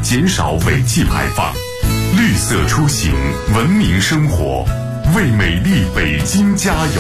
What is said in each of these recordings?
减少尾气排放，绿色出行，文明生活，为美丽北京加油！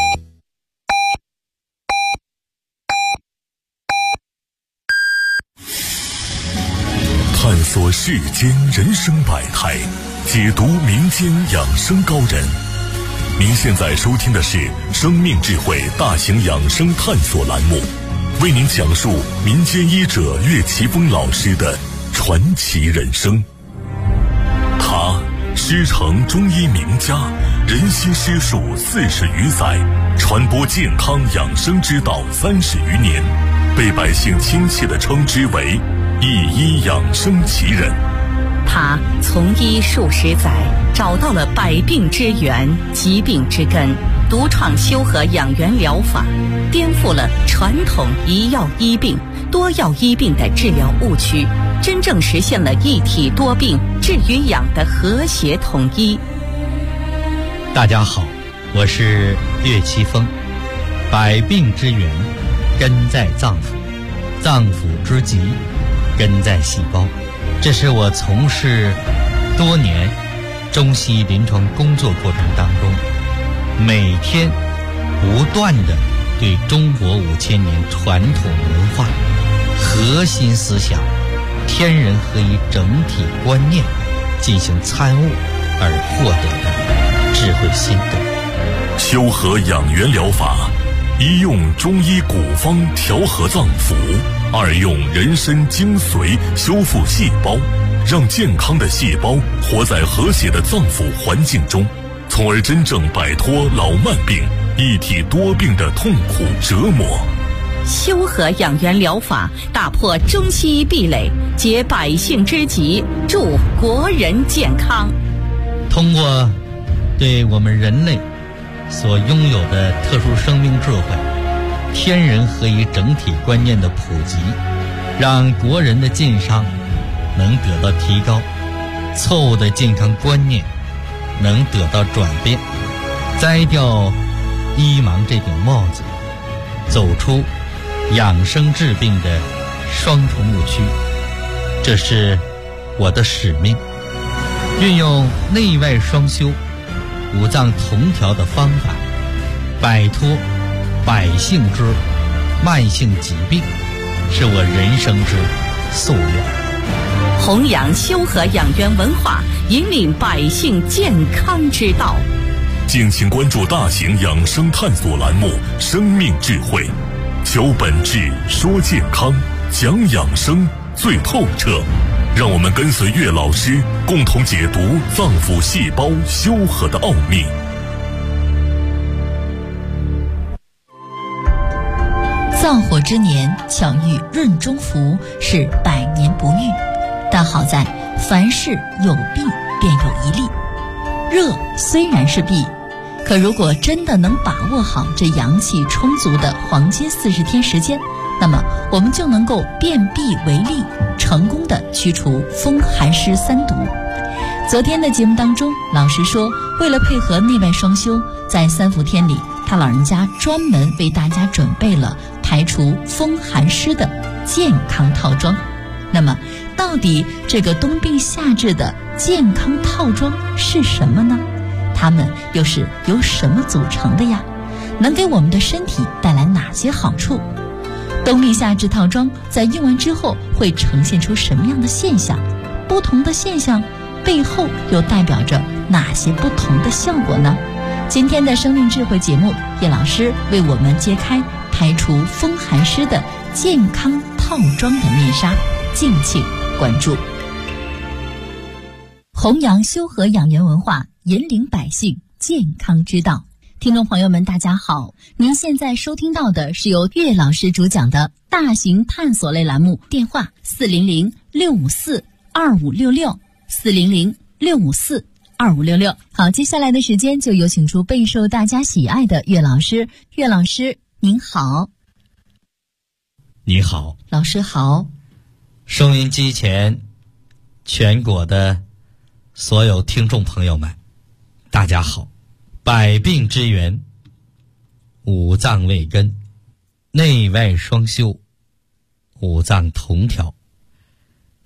探索世间人生百态，解读民间养生高人。您现在收听的是生命智慧大型养生探索栏目，为您讲述民间医者岳奇峰老师的传奇人生。他师承中医名家，人心师术40余载，传播健康养生之道30余年，被百姓亲切地称之为一医养生奇人。 他从医数十载，找到了百病之源、疾病之根，独创修和养元疗法，颠覆了传统一药医病、多药医病的治疗误区，真正实现了一体多病治与养的和谐统一。 大家好，我是岳奇峰。百病之源根在脏腑，脏腑之疾根在细胞。这是我从事多年中西医临床工作过程当中，每天不断地对中国5000年传统文化核心思想天人合一整体观念进行参悟而获得的智慧心得。 修和养元疗法，一用中医古方调和脏腑，二用人参精髓修复细胞，让健康的细胞活在和谐的脏腑环境中，从而真正摆脱老慢病、一体多病的痛苦折磨。 修和养元疗法打破中西医壁垒，解百姓之急，助国人健康。 通过对我们人类所拥有的特殊生命智慧、天人合一整体观念的普及，让国人的健康能得到提高，错误的健康观念能得到转变，摘掉医盲这顶帽子，走出养生治病的双重误区。这是我的使命，运用内外双修、五脏同调的方法，摆脱百姓之慢性疾病，是我人生之夙愿。 弘扬修和养元文化，引领百姓健康之道。 敬请关注大型养生探索栏目《生命智慧》，求本质，说健康，讲养生最透彻。让我们跟随岳老师，共同解读脏腑细胞修和的奥秘。 燥火之年，巧遇闰中福，是百年不遇。但好在凡事有弊便有一利，热虽然是弊，可如果真的能把握好这阳气充足的黄金40天时间，那么我们就能够变弊为利，成功的驱除风寒湿3毒。昨天的节目当中，老师说为了配合内外双修，在3伏天里他老人家专门为大家准备了排除风寒湿的健康套装。那么到底这个冬病夏治的健康套装是什么呢？它们又是由什么组成的呀？能给我们的身体带来哪些好处？冬病夏治套装在用完之后会呈现出什么样的现象？不同的现象背后又代表着哪些不同的效果呢？今天的生命智慧节目，叶老师为我们揭开排除风寒湿的健康套装的面纱，敬请关注。弘扬修和养元文化，引领百姓健康之道。听众朋友们大家好，您现在收听到的是由岳老师主讲的大型探索类栏目，电话400-654-2566 400-654-2566。好，接下来的时间就有请出备受大家喜爱的岳老师。岳老师您好。 你好， 老师好。 收音机前全国的所有听众朋友们大家好。百病之源，五脏为根，内外双修，五脏同调，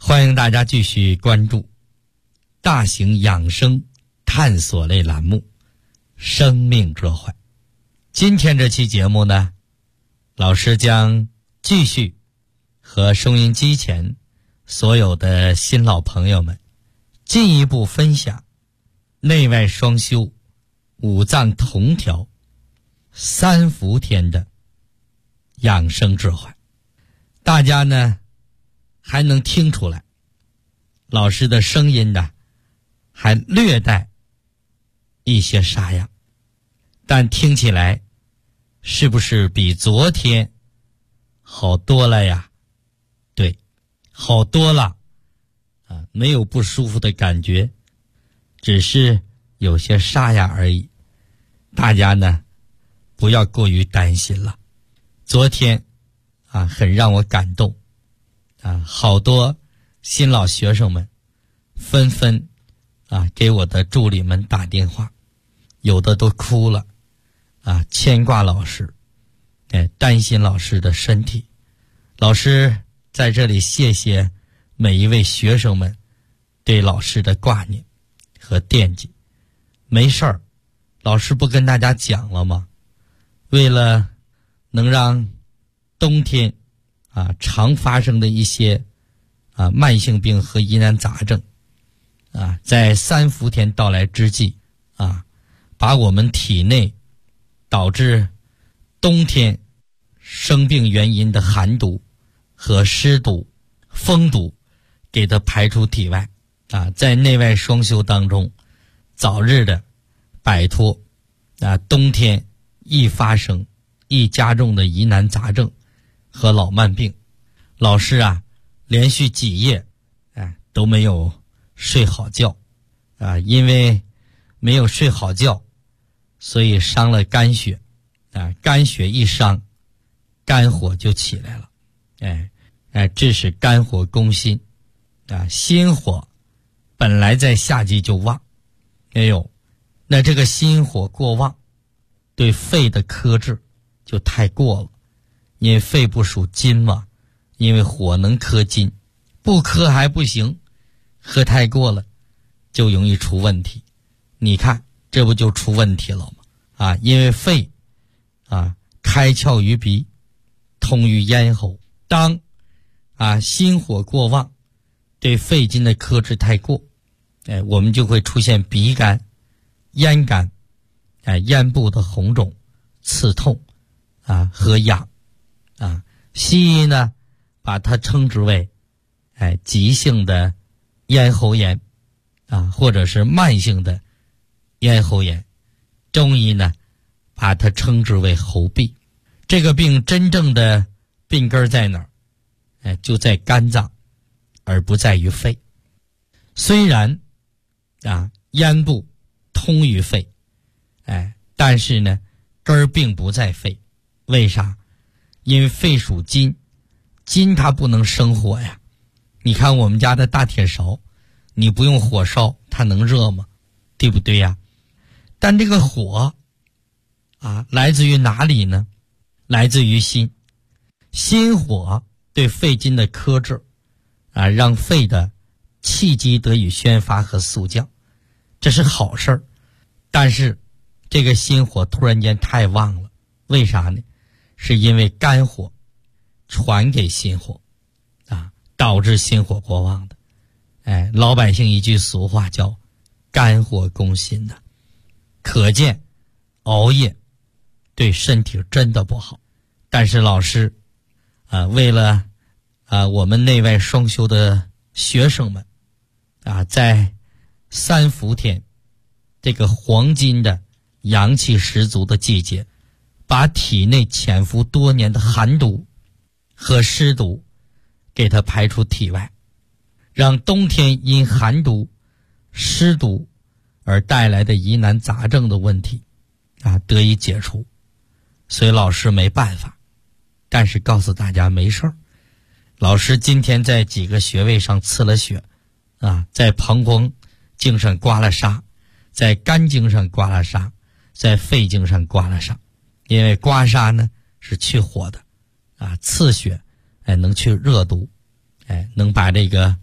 欢迎大家继续关注大型养生探索类栏目《生命智慧》。今天这期节目呢，老师将继续和收音机前所有的新老朋友们进一步分享内外双修、五脏同调、三伏天的养生智慧。大家呢还能听出来，老师的声音呢还略带一些沙哑，但听起来是不是比昨天好多了呀？对，好多了啊，没有不舒服的感觉，只是有些沙哑而已。大家呢不要过于担心了。昨天啊很让我感动啊，好多新老学生们纷纷啊给我的助理们打电话，有的都哭了啊，牵挂老师，担心老师的身体。老师在这里谢谢每一位学生们对老师的挂念和惦记。没事儿，老师不跟大家讲了吗？为了能让冬天啊常发生的一些啊慢性病和疑难杂症啊，在三伏天到来之际啊，把我们体内导致冬天生病原因的寒毒和湿毒、风毒给它排出体外啊，在内外双修当中早日的摆脱啊冬天易发生、易加重的疑难杂症和老慢病。老师啊连续几夜都没有睡好觉啊，因为没有睡好觉，所以伤了肝血啊，肝血一伤，肝火就起来了，这是肝火攻心啊，心火本来在夏季就旺，那这个心火过旺，对肺的克制就太过了，因为肺部属金嘛，因为火能克金，不克还不行，喝太过了就容易出问题。你看这不就出问题了吗？啊，因为肺啊开窍于鼻，通于咽喉，当啊心火过旺，对肺经的克制太过，我们就会出现鼻干、咽干，咽部的红肿、刺痛啊和痒啊。西医呢把它称之为急性的咽喉炎啊，或者是慢性的咽喉炎。中医呢把它称之为喉痹。这个病真正的病根在哪儿？就在肝脏，而不在于肺。虽然啊咽部通于肺，但是呢根儿并不在肺。为啥？因为肺属金，金它不能生火呀。你看我们家的大铁勺，你不用火烧它能热吗？对不对呀？但这个火啊来自于哪里呢？来自于心。心火对肺经的克制啊，让肺的气机得以宣发和肃降，这是好事儿。但是这个心火突然间太旺了，为啥呢？是因为肝火传给心火啊，导致心火过旺的。老百姓一句俗话叫肝火攻心的。可见熬夜对身体真的不好。但是老师为了我们内外双修的学生们啊，在三伏天这个黄金的阳气十足的季节，把体内潜伏多年的寒毒和湿毒给它排出体外，让冬天因寒毒、湿毒而带来的疑难杂症的问题啊得以解除。所以老师没办法，但是告诉大家没事儿。老师今天在几个穴位上刺了血啊，在膀胱经上刮了痧，在肝经上刮了痧，在肺经上刮了痧。因为刮痧呢是去火的啊，刺血能去热毒，能把这个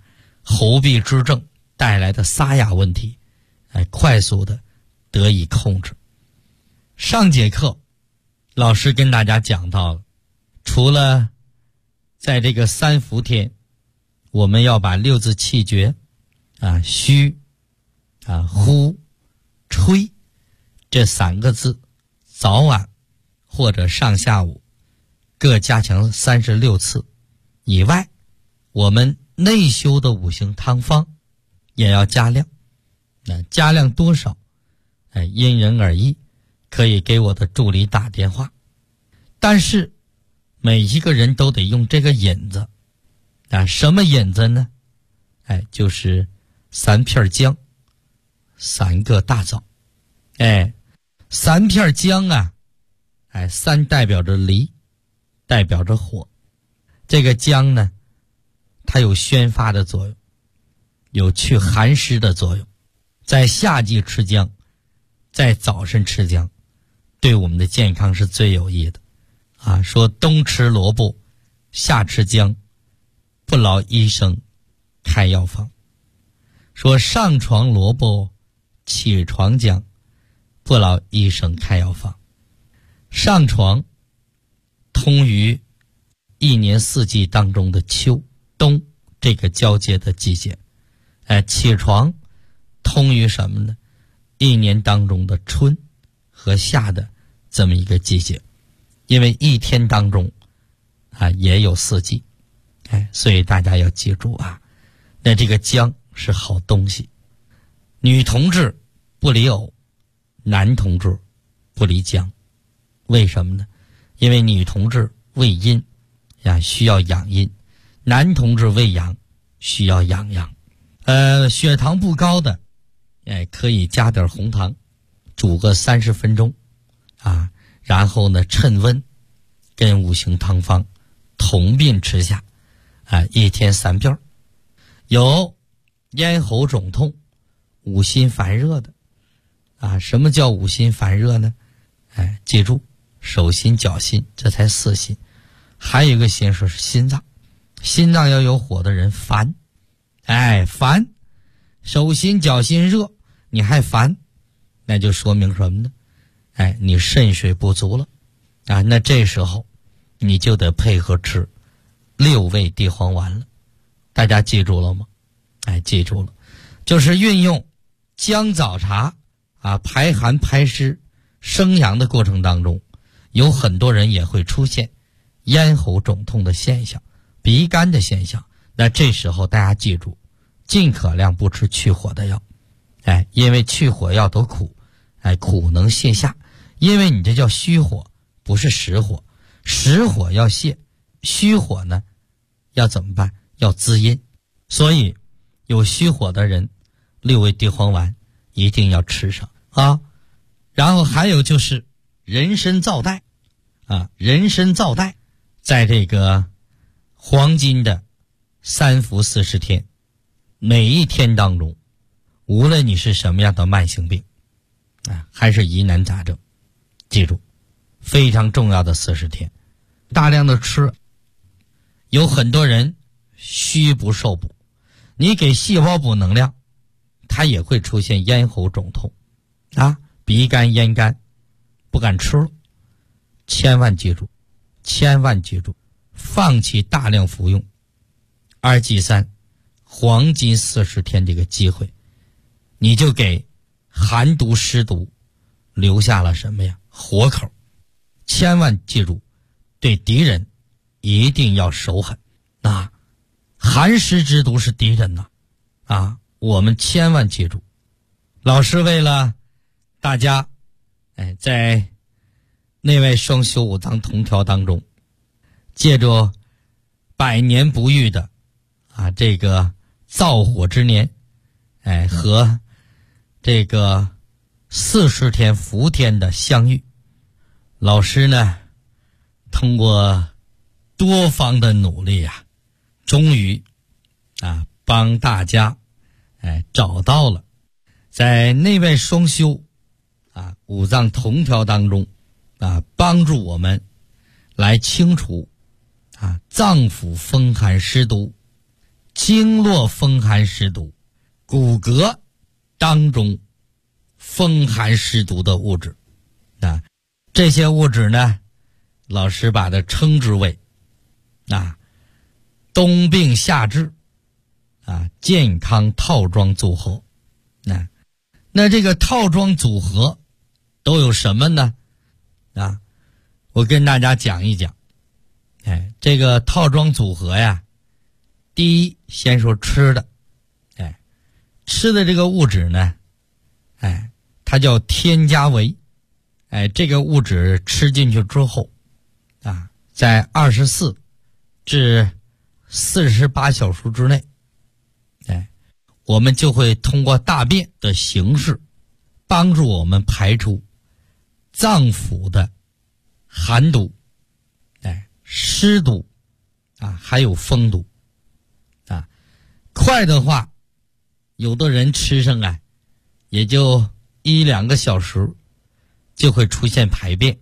喉壁之症带来的沙哑问题，快速的得以控制。上节课老师跟大家讲到了，除了在这个三伏天，我们要把六字气诀虚呼吹这3个字早晚或者上下午各加强36次以外，我们内修的五行汤方也要加量。加量多少因人而异，可以给我的助理打电话。但是每一个人都得用这个引子什么引子呢？就是3片姜，3个大枣。3片姜3代表着离，代表着火。这个姜呢，它有宣发的作用，有去寒湿的作用。在夏季吃姜，在早晨吃姜，对我们的健康是最有益的。说冬吃萝卜，夏吃姜，不劳医生开药方。说上床萝卜，起床姜，不劳医生开药方。上床通于一年4季当中的秋冬这个交接的季节，起床通于什么呢？一年当中的春和夏的这么一个季节。因为一天当中也有4季，所以大家要记住那这个姜是好东西。女同志不离藕，男同志不离姜。为什么呢？因为女同志为阴需要养阴，男同志为阳需要养阳。血糖不高的可以加点红糖，煮个30分钟然后呢趁温跟五行汤方同并吃下一天3片。有咽喉肿痛、五心烦热的什么叫五心烦热呢？记住，手心脚心这才4心，还有一个心是心脏。心脏要有火的人烦，烦，手心脚心热你还烦，那就说明什么呢？你肾水不足了那这时候你就得配合吃6味地黄丸了。大家记住了吗？记住了，就是运用姜枣茶排寒排湿生阳的过程当中，有很多人也会出现咽喉肿痛的现象、鼻干的现象。那这时候大家记住，尽可量不吃去火的药，因为去火药都苦，苦能泻下。因为你这叫虚火，不是实火，实火要泻，虚火呢要怎么办？要滋阴。所以有虚火的人6味地黄丸一定要吃上然后还有就是人参皂带人参皂带在这个黄金的3伏40天，每一天当中，无论你是什么样的慢性病还是疑难杂症，记住非常重要的40天，大量的吃。有很多人虚不受补，你给细胞补能量，它也会出现咽喉肿痛鼻干咽干，不敢吃了。千万记住，放弃大量服用2G3黄金40天这个机会，你就给寒毒湿毒留下了什么呀？活口。千万记住，对敌人一定要手狠寒湿之毒是敌人我们千万记住。老师为了大家在内外双修五脏同调当中，借着百年不遇的这个燥火之年和这个40天伏天的相遇，老师呢通过多方的努力终于帮大家找到了在内外双修五脏同调当中帮助我们来清除脏腑风寒湿毒， 经络风寒湿毒，骨骼当中风寒湿毒的物质。这些物质呢，老师把它称之为冬病夏治健康套装组合。那这个套装组合都有什么呢？我跟大家讲一讲。这个套装组合呀，第一先说吃的。吃的这个物质呢，它叫添加维。这个物质吃进去之后在24至48小时之内，我们就会通过大便的形式帮助我们排出脏腑的寒毒、湿毒还有风毒。快的话，有的人吃上也就1-2个小时就会出现排便。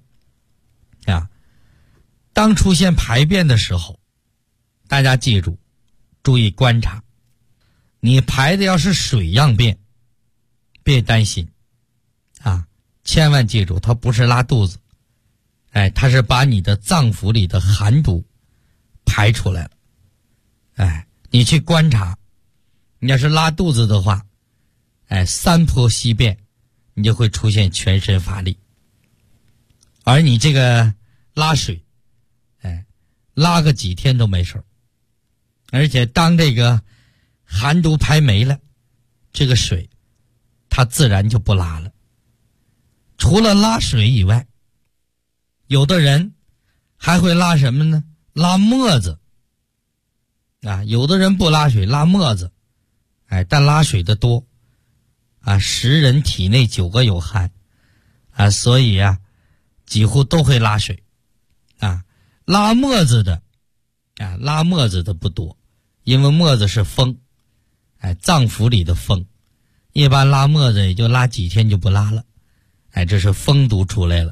当出现排便的时候，大家记住，注意观察。你排的要是水样便，别担心千万记住，它不是拉肚子，它是把你的脏腑里的寒毒排出来了。你去观察，你要是拉肚子的话，3波稀便，你就会出现全身乏力。而你这个拉水，拉个几天都没事。而且当这个寒毒排没了，这个水它自然就不拉了。除了拉水以外，有的人还会拉什么呢？拉沫子。有的人不拉水，拉沫子。但拉水的多10人体内9个有寒所以几乎都会拉水拉沫子的不多，因为沫子是风脏腑里的风，一般拉沫子也就拉几天就不拉了这是风毒出来了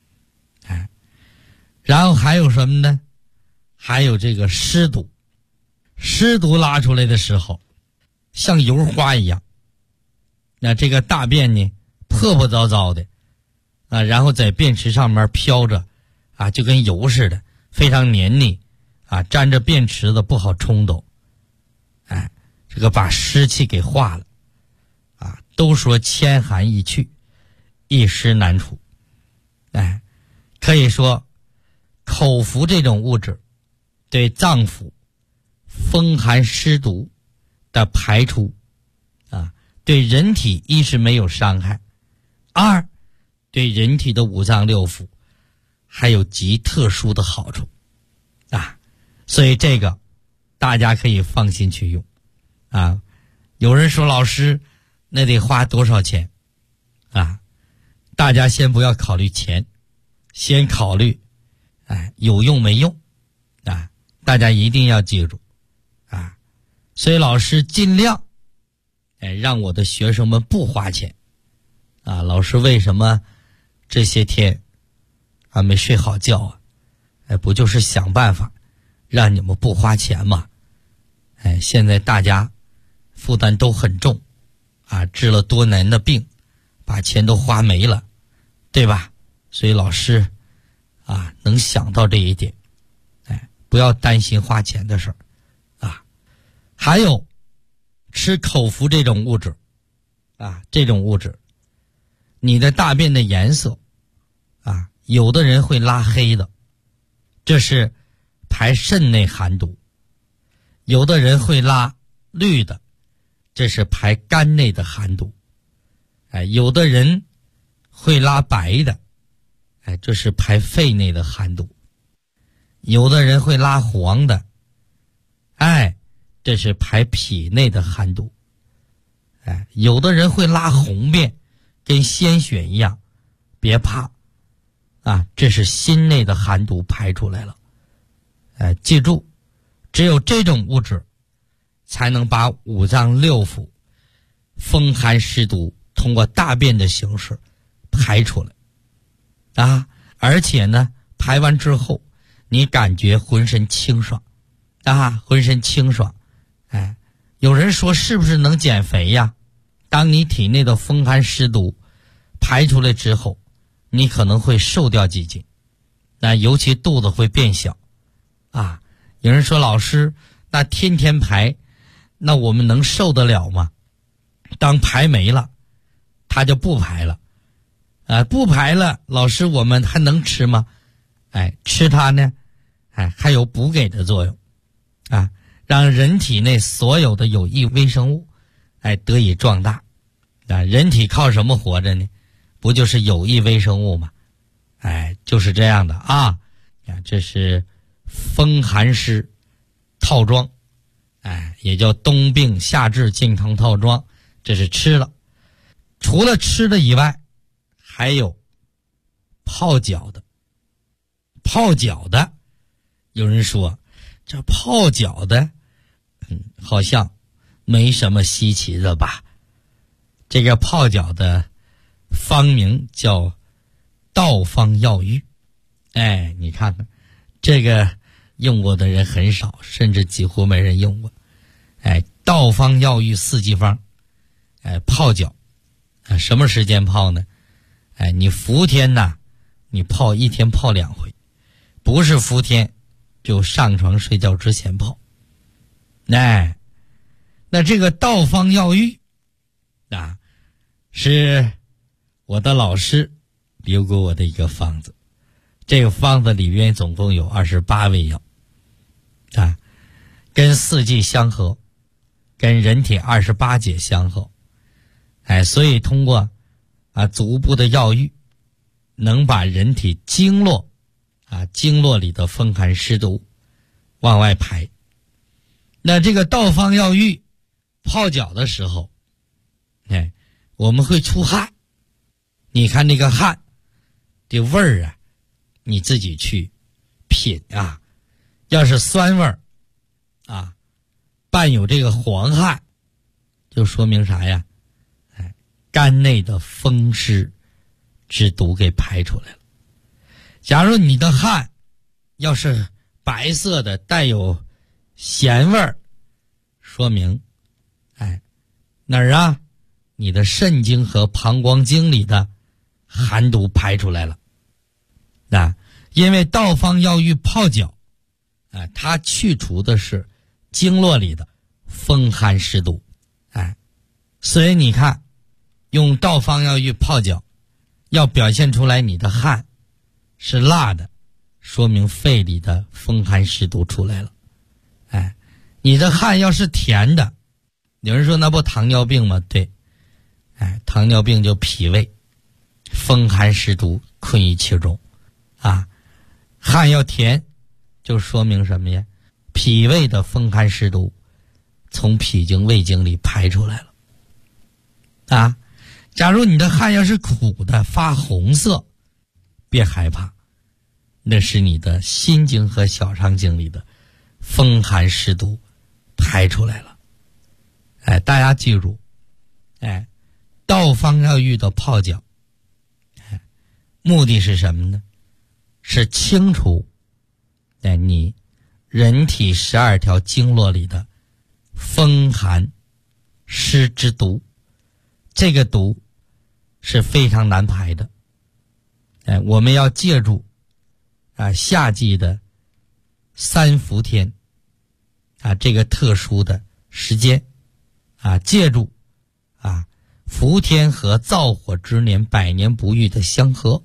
然后还有什么呢？还有这个湿毒。湿毒拉出来的时候像油花一样，那这个大便呢破破糟糟的然后在便池上面飘着就跟油似的，非常黏腻沾着便池子不好冲走这个把湿气给化了都说千寒易去，一湿难除可以说口服这种物质对脏腑风寒湿毒的排出对人体一是没有伤害，二对人体的五脏六腑还有极特殊的好处所以这个大家可以放心去用有人说老师那得花多少钱大家先不要考虑钱，先考虑有用没用大家一定要记住所以老师尽量让我的学生们不花钱老师为什么这些天没睡好觉不就是想办法让你们不花钱吗？现在大家负担都很重治了多年的病，把钱都花没了，对吧？所以老师能想到这一点不要担心花钱的事儿还有吃口服这种物质这种物质你的大便的颜色有的人会拉黑的，这是排肾内寒毒；有的人会拉绿的，这是排肝内的寒毒；有的人会拉白的，这是排肺内的寒毒；有的人会拉黄的，这是排脾内的寒毒；有的人会拉红便，跟鲜血一样，别怕这是心内的寒毒排出来了。记住，只有这种物质才能把五脏六腑风寒湿毒通过大便的形式排出来而且呢排完之后你感觉浑身清爽浑身清爽有人说是不是能减肥呀？当你体内的风寒湿毒排出来之后，你可能会瘦掉几斤，那尤其肚子会变小啊。有人说老师，那天天排，那我们能受得了吗？当排没了，它就不排了不排了，老师我们还能吃吗？吃它呢还有补给的作用让人体内所有的有益微生物得以壮大人体靠什么活着呢？不就是有益微生物吗？就是这样的这是风寒湿套装也叫冬病夏治健康套装，这是吃了。除了吃的以外，还有泡脚的。泡脚的，有人说这泡脚的好像没什么稀奇的吧。这个泡脚的方名叫道方药浴你看看这个用过的人很少，甚至几乎没人用过道方药浴4剂方泡脚什么时间泡呢？你伏天你泡一天泡2回，不是伏天就上床睡觉之前泡那这个道方药浴是我的老师留给我的一个方子，这个方子里面总共有28味药跟4季相合，跟人体28节相合所以通过足部的药浴能把人体经络里的风寒湿毒往外排。那这个道方药浴泡脚的时候我们会出汗，你看那个汗的味儿你自己去品要是酸味儿伴有这个黄汗，就说明啥呀？肝内的风湿之毒给排出来了。假如你的汗要是白色的带有咸味儿，说明哪儿你的肾经和膀胱经里的寒毒排出来了因为道方药浴泡脚它去除的是经络里的风寒湿毒所以你看用道方药浴泡脚要表现出来你的汗是辣的，说明肺里的风寒湿毒出来了你的汗要是甜的，有人说那不糖尿病吗？对糖尿病就脾胃风寒湿毒困于其中汗要甜就说明什么呀？脾胃的风寒湿毒从脾经胃经里排出来了假如你的汗要是苦的发红色，别害怕，那是你的心经和小肠经里的风寒湿毒排出来了大家记住道方药浴的泡脚目的是什么呢？是清除你人体12条经络里的风寒湿之毒，这个毒是非常难排的我们要借助夏季的3伏天这个特殊的时间借助伏天和燥火之年百年不遇的相合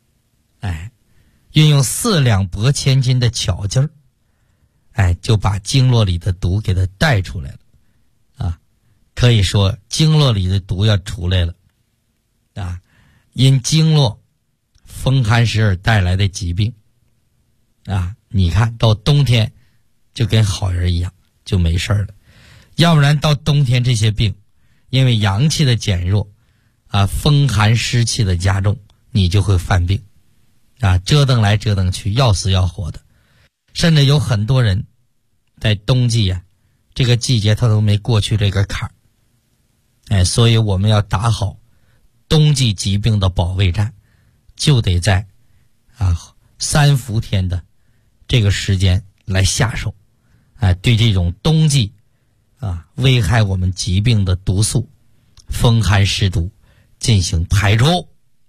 运用4两拨千斤的巧劲儿就把经络里的毒给它带出来了可以说经络里的毒要出来了因经络风寒湿而带来的疾病你看到冬天就跟好人一样就没事了，要不然到冬天这些病因为阳气的减弱风寒湿气的加重，你就会犯病折腾来折腾去要死要活的，甚至有很多人在冬季这个季节他都没过去这个坎儿所以我们要打好冬季疾病的保卫战，就得在3伏天的这个时间来下手对这种冬季危害我们疾病的毒素风寒湿毒进行排除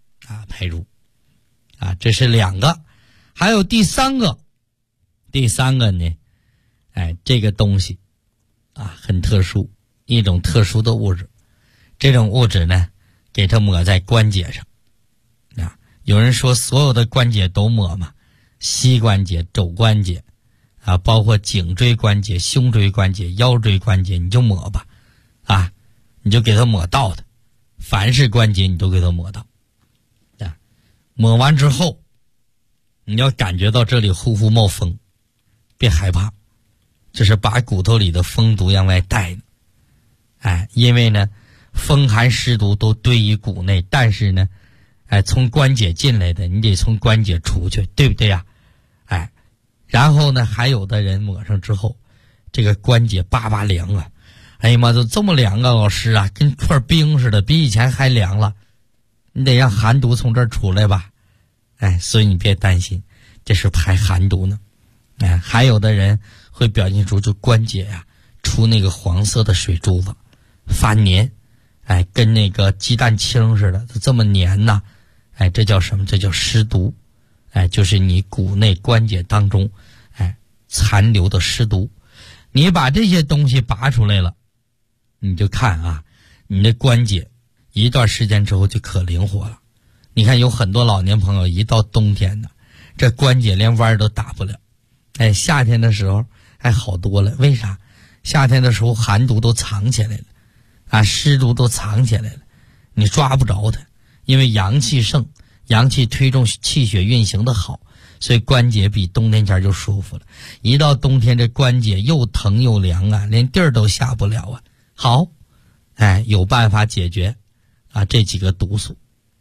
这是2个。还有第三个呢，这个东西很特殊，一种特殊的物质。这种物质呢，给它抹在关节上有人说所有的关节都抹嘛，膝关节、肘关节包括颈椎关节、胸椎关节、腰椎关节，你就抹吧你就给它抹到的，凡是关节你都给它抹到抹完之后，你要感觉到这里呼呼冒风，别害怕，这是把骨头里的风毒往外带呢因为呢风寒湿毒都堆于骨内，但是呢从关节进来的，你得从关节出去，对不对呀然后呢还有的人抹上之后，这个关节叭叭凉哎呀妈，都这么凉老师跟块冰似的，比以前还凉了，你得让寒毒从这儿出来吧所以你别担心，这是排寒毒呢还有的人会表现出就关节出那个黄色的水珠子，发黏跟那个鸡蛋清似的，这么黏这叫什么？这叫湿毒就是你骨内关节当中残留的湿毒。你把这些东西拔出来了，你就看你的关节一段时间之后就可灵活了。你看有很多老年朋友一到冬天呢，这关节连弯都打不了夏天的时候还好多了。为啥？夏天的时候寒毒都藏起来了湿毒都藏起来了，你抓不着它，因为阳气盛，阳气推动气血运行的好，所以关节比冬天前就舒服了。一到冬天这关节又疼又凉连地儿都下不了好有办法解决这几个毒素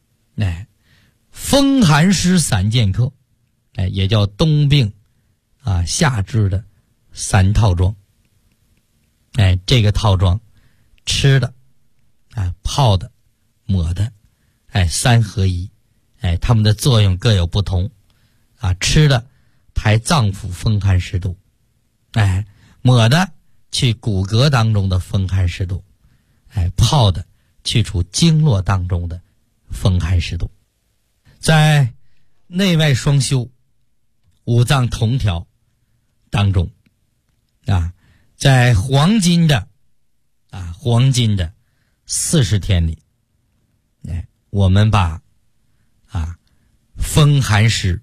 风寒湿散健克也叫冬病夏治的3套装这个套装吃的泡的抹的3合一它们的作用各有不同吃的排脏腑风寒湿毒抹的去骨骼当中的风寒湿毒泡的去除经络当中的风寒湿毒。在内外双修五脏同调当中在黄金的40天里我们把风寒湿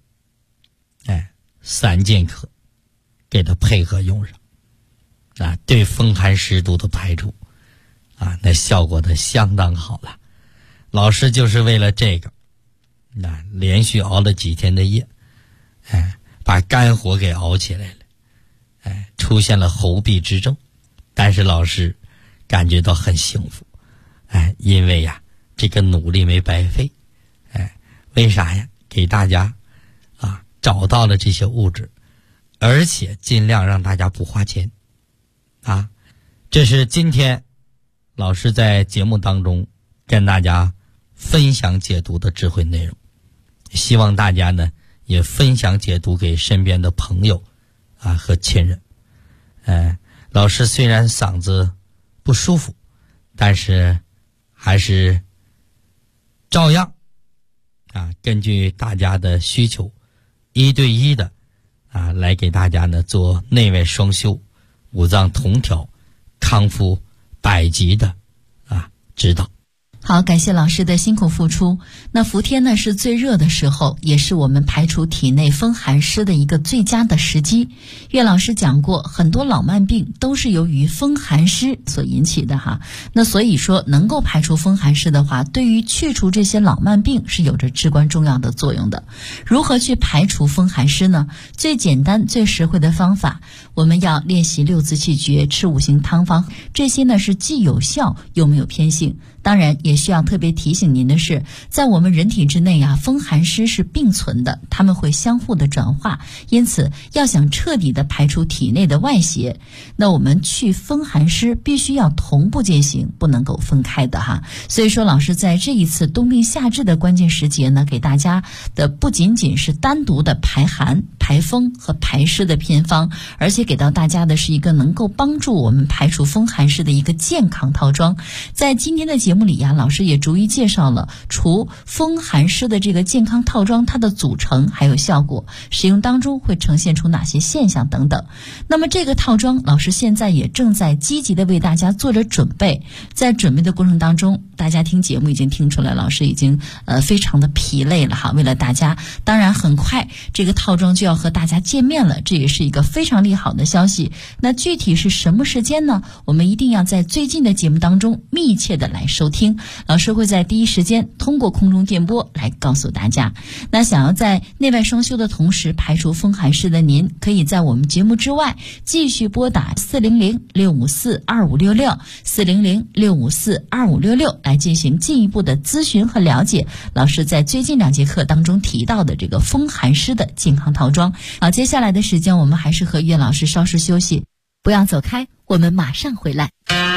散健克给它配合用上对风寒湿毒的排除那效果的相当好了。老师就是为了这个连续熬了几天的夜把肝火给熬起来了出现了喉痹之症，但是老师感觉到很幸福因为这个努力没白费为啥呀？给大家找到了这些物质，而且尽量让大家不花钱这是今天老师在节目当中跟大家分享解读的智慧内容，希望大家呢也分享解读给身边的朋友和亲人老师虽然嗓子不舒服，但是还是照样根据大家的需求1对1的来给大家呢做内外双修五脏同调康复百疾的指导。 好，感谢老师的辛苦付出。那伏天呢是最热的时候，也是我们排除体内风寒湿的一个最佳的时机。岳老师讲过，很多老慢病都是由于风寒湿所引起的那所以说能够排除风寒湿的话，对于去除这些老慢病是有着至关重要的作用的。如何去排除风寒湿呢？最简单最实惠的方法，我们要练习6字气诀，吃5行汤方，这些呢是既有效又没有偏性。当然也需要特别提醒您的是，在我们人体之内风寒湿是并存的，它们会相互的转化，因此要想彻底的排除体内的外邪，那我们去风寒湿必须要同步进行，不能够分开的所以说老师在这一次冬病夏治的关键时节呢，给大家的不仅仅是单独的排寒排排风和排湿的偏方，而且给到大家的是一个能够帮助我们排除风寒湿的一个健康套装。在今天的节目里呀，老师也逐一介绍了除风寒湿的这个健康套装它的组成还有效果，使用当中会呈现出哪些现象等等。那么这个套装老师现在也正在积极的为大家做着准备，在准备的过程当中，大家听节目已经听出来老师已经非常的疲累了哈。为了大家，当然很快这个套装就要和大家见面了，这也是一个非常利好的消息。那具体是什么时间呢？我们一定要在最近的节目当中密切的来收听，老师会在第一时间通过空中电波来告诉大家。那想要在内外双修的同时排除风寒湿的您，可以在我们节目之外继续拨打400-654-2566 400-654-2566来进行进一步的咨询和了解老师在最近2节课当中提到的这个风寒湿的健康套装。好，接下来的时间我们还是和岳老师稍事休息，不要走开，我们马上回来。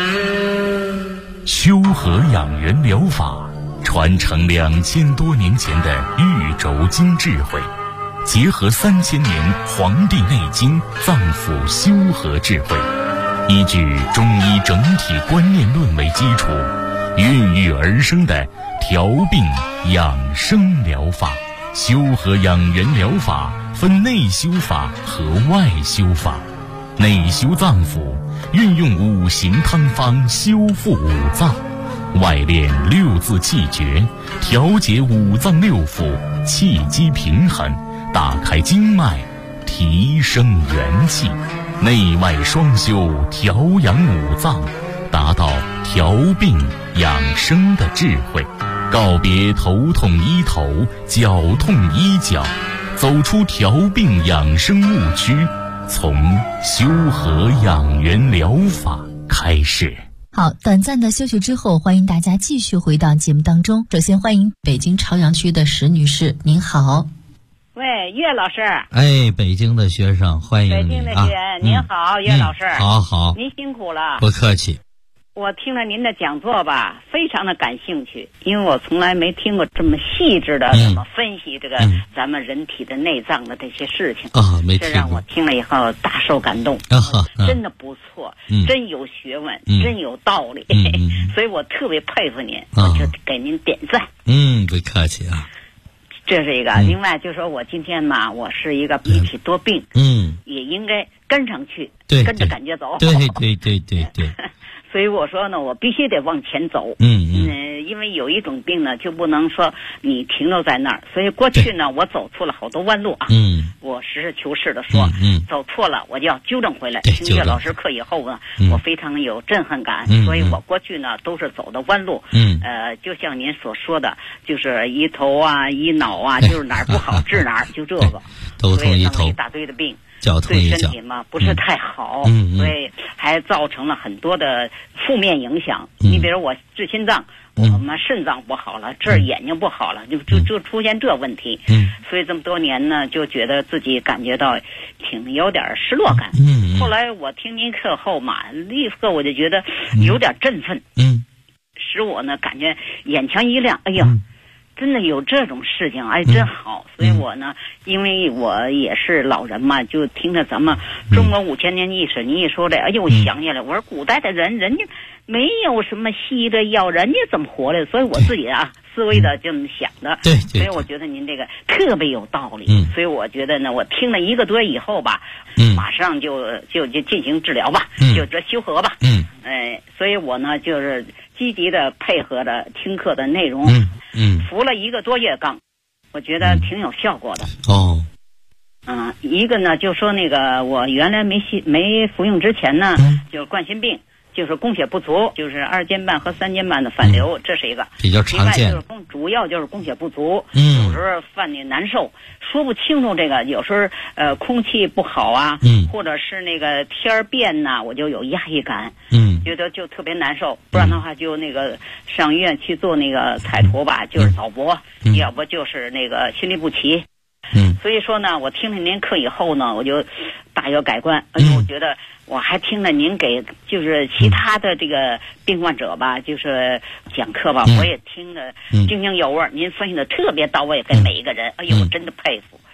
修和养元疗法传承2000多年前的玉轴经智慧，结合3000年《黄帝内经》脏腑修和智慧，依据中医整体观念论为基础，孕育而生的调病养生疗法。修和养元疗法分内修法和外修法。内修脏腑，运用5行汤方修复5脏；外练6字气诀，调节5脏6腑，气机平衡，打开经脉，提升元气。内外双修，调养5脏，达到调病养生的智慧。告别头痛医头，脚痛医脚，走出调病养生误区，从修和养元疗法开始。 好，短暂的休息之后，欢迎大家继续回到节目当中。首先欢迎北京朝阳区的石女士，您好。 喂，岳老师。 哎，北京的学生欢迎你。 北京的学员，您好，岳老师。 好， 您辛苦了。 不客气。 我听了您的讲座吧，非常的感兴趣，因为我从来没听过这么细致的怎么分析这个咱们人体的内脏的这些事情没听过， 这让我听了以后大受感动真的不错，真有学问，真有道理所以我特别佩服您，我就给您点赞。 不客气啊。 这是一个另外就说我今天嘛，我是一个一体多病也应该跟上去，跟着感觉走。 对所以我说呢，我必须得往前走。因为有一种病呢，就不能说你停留在那儿。所以过去呢，我走错了好多弯路啊。我实事求是的说，走错了我就要纠正回来。听岳老师课以后呢，我非常有震撼感。所以我过去呢都是走的弯路。就像您所说的，就是医头啊、医脑啊，就是哪儿不好治哪儿，就这个。 头痛医头， 一大堆的病。 对身体嘛不是太好，所以还造成了很多的负面影响。你比如我治心脏，我们肾脏不好了，这儿眼睛不好了，就出现这问题。所以这么多年呢，就觉得自己感觉到挺有点失落感。后来我听您课后嘛，立刻我就觉得有点振奋，使我呢感觉眼前一亮。哎呀，真的有这种事情，哎，真好。所以我呢，因为我也是老人嘛，就听着咱们中国5000年历史，你一说这，哎呦，我想起来，我说古代的人家没有什么西医的药，人家怎么活的？所以我自己思维的这么想的。 对， 所以我觉得您这个特别有道理。所以我觉得呢，我听了1个多月以后吧，马上就进行治疗吧，就这修和吧。所以我呢就是积极的配合着听课的内容。服了1个多月刚，我觉得挺有效果的。一个呢就说那个我原来没服用之前呢，就是冠心病，就是供血不足，就是2间半和3间半的反流，这是一个比较常见。 另外就是主要就是供血不足，有时候犯的难受，说不清楚这个，有时候空气不好啊，或者是那个天儿变呐，我就有压抑感，觉得就特别难受，不然的话就那个上医院去做那个彩图吧，就是早搏，要不就是那个心律不齐。所以说呢，我听了您课以后呢，我就大有改观。我觉得我还听了您给就是其他的这个病患者吧，就是讲课吧，我也听得津津有味。您分析的特别到位，给每一个人，哎呦，我真的佩服。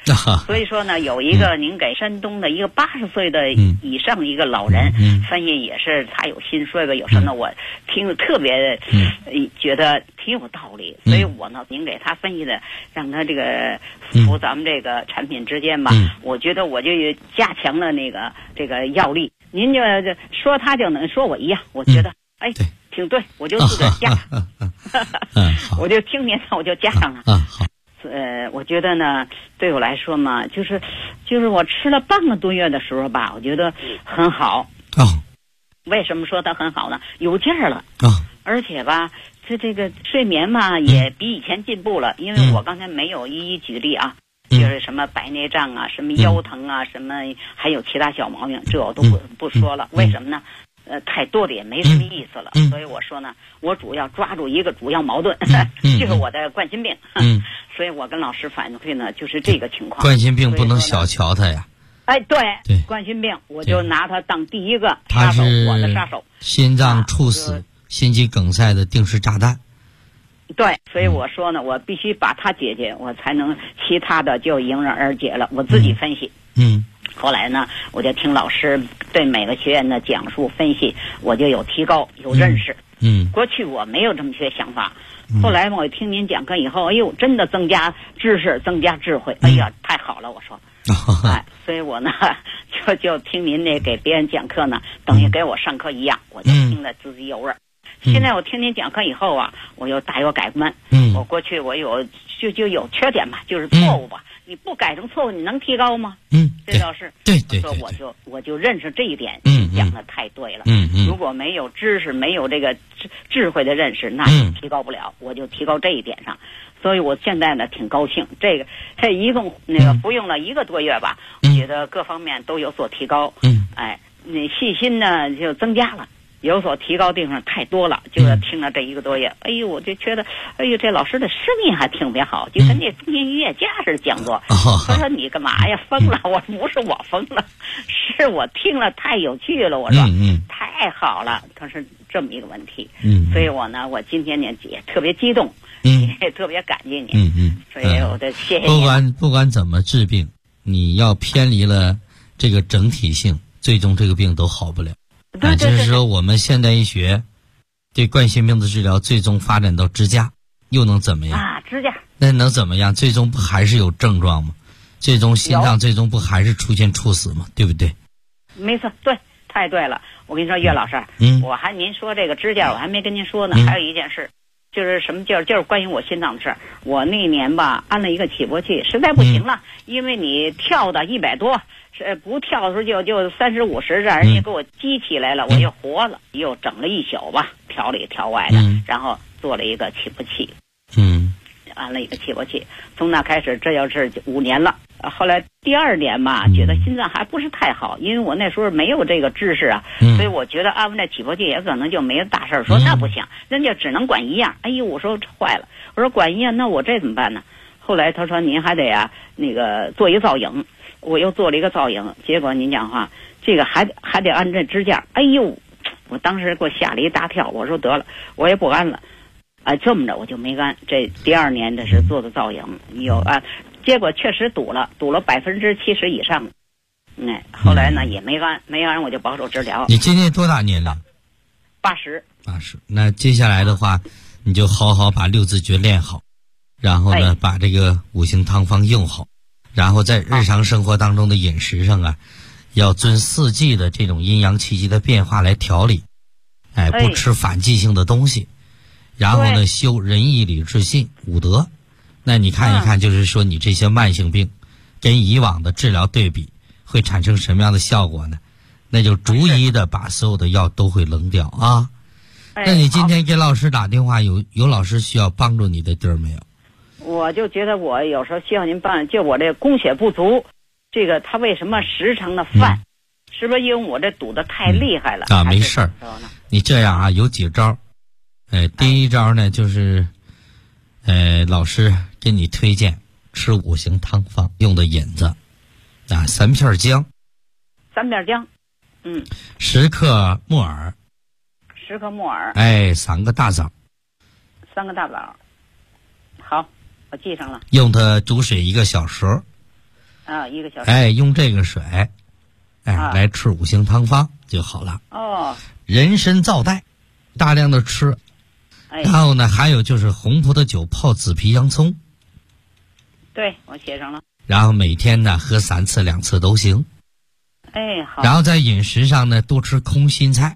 所以说呢，有一个您给山东的一个80岁的以上一个老人翻译，也是他有心说的，有什么我听得特别觉得挺有道理，所以我呢，您给他分析的，让他这个服咱们这个产品之间吧，我觉得我就加强了这个药力。您就说他就能说我一样，我觉得哎，挺对，我就自个儿加上，我就听您我就加上了。 好。 我觉得呢，对我来说嘛，就是我吃了半个多月的时候吧，我觉得很好。为什么说它很好呢？有劲儿了。而且吧，这个睡眠嘛，也比以前进步了。因为我刚才没有一一举例啊，就是什么白内障啊，什么腰疼啊，什么还有其他小毛病，这我都不说了。为什么呢？太多的也没什么意思了。所以我说呢，我主要抓住一个主要矛盾，就是我的冠心病。所以我跟老师反馈呢，就是这个情况。 冠心病不能小瞧它呀。 哎，对，冠心病我就拿它当第一个杀手， 我的杀手。 心脏猝死、心肌梗塞的定时炸弹。 对，所以我说呢，我必须把它解决，我才能其他的就迎刃而解了。我自己分析。后来呢，我就听老师对每个学员的讲述分析，我就有提高，有认识。过去我没有这么些想法。后来我听您讲课以后，哎呦，真的增加知识，增加智慧，哎呀，太好了！我说，所以我呢就听您那给别人讲课呢，等于给我上课一样，我就听得滋滋有味儿。现在我听您讲课以后啊，我又大有改观。我过去我有就有缺点吧，就是错误吧。你不改成错误，你能提高吗？这倒是。对。我就认识这一点。讲的太对了。如果没有知识，没有这个智慧的认识，那就提高不了。我就提高这一点上，所以我现在呢挺高兴。这个一共服用了1个多月吧，觉得各方面都有所提高。你信心呢就增加了。有所提高地方太多了，就是听了这1个多月，哎呦，我就觉得，哎呦，这老师的声音还特别好，就跟那中年音乐家似的讲座。他说你干嘛呀？疯了？我不是我疯了，是我听了太有趣了。我说，太好了，他是这么一个问题。所以我今天呢也特别激动，也特别感激你。所以我的谢谢你。 不管怎么治病，你要偏离了这个整体性，最终这个病都好不了。就是说我们现代医学对冠心病的治疗最终发展到支架，又能怎么样支架那能怎么样？最终不还是有症状吗？最终心脏最终不还是出现猝死吗？对不对？ 没错，对，太对了。我跟你说，岳老师，您说这个支架我还没跟您说呢。还有一件事，就是什么就是关于我心脏的事儿。我那年吧安了一个起搏器，实在不行了，因为你跳的100多。不跳的时候就30、50，让人家给我激起来了，我又活了，又整了一宿吧，调里调外的，然后做了一个起搏器，安了一个起搏器。从那开始，这就是5年了。后来第2年吧，觉得心脏还不是太好，因为我那时候没有这个知识啊，所以我觉得安完这起搏器也可能就没大事儿。说那不行，人家只能管1样。哎呦，我说坏了，我说管1样，那我这怎么办呢？后来他说您还得做一造影。我又做了一个造影，结果您讲话，这个还得安这支架。哎呦，我当时给我吓了一大跳。我说得了，我也不安了。这么着我就没安。这第2年这是做的造影，结果确实堵了70%以上。后来呢也没安我就保守治疗。 你今年多大年龄 ？80。 那接下来的话，你就好好把6字诀练好，然后呢，把这个5行汤方用好。然后在日常生活当中的饮食上啊，要遵4季的这种阴阳气机的变化来调理，不吃反季性的东西，然后呢修仁义礼智信5德。那你看一看，就是说你这些慢性病跟以往的治疗对比，会产生什么样的效果呢？那就逐一的把所有的药都会扔掉啊。那你今天给老师打电话，有老师需要帮助你的地儿没有？ 我就觉得我有时候需要您帮，就我这供血不足，这个他为什么时常的犯？是不是因为我这堵得太厉害了？ 没事儿，你这样啊，有几招。第一招呢，就是老师给你推荐吃5行汤方用的引子，3片姜 ，3片姜 ，10克木耳 ，10克木耳 ，3个大枣 ，3个大枣，好。我记上了， 用它煮水1个小时， 1个小时。 哎，用这个水，来吃五行汤方就好了。 哦。 人参皂带，大量的吃。然后呢，还有就是红葡萄酒泡紫皮洋葱。 对，我写上了。 然后每天呢喝3次2次都行。 好。 然后在饮食上呢多吃空心菜。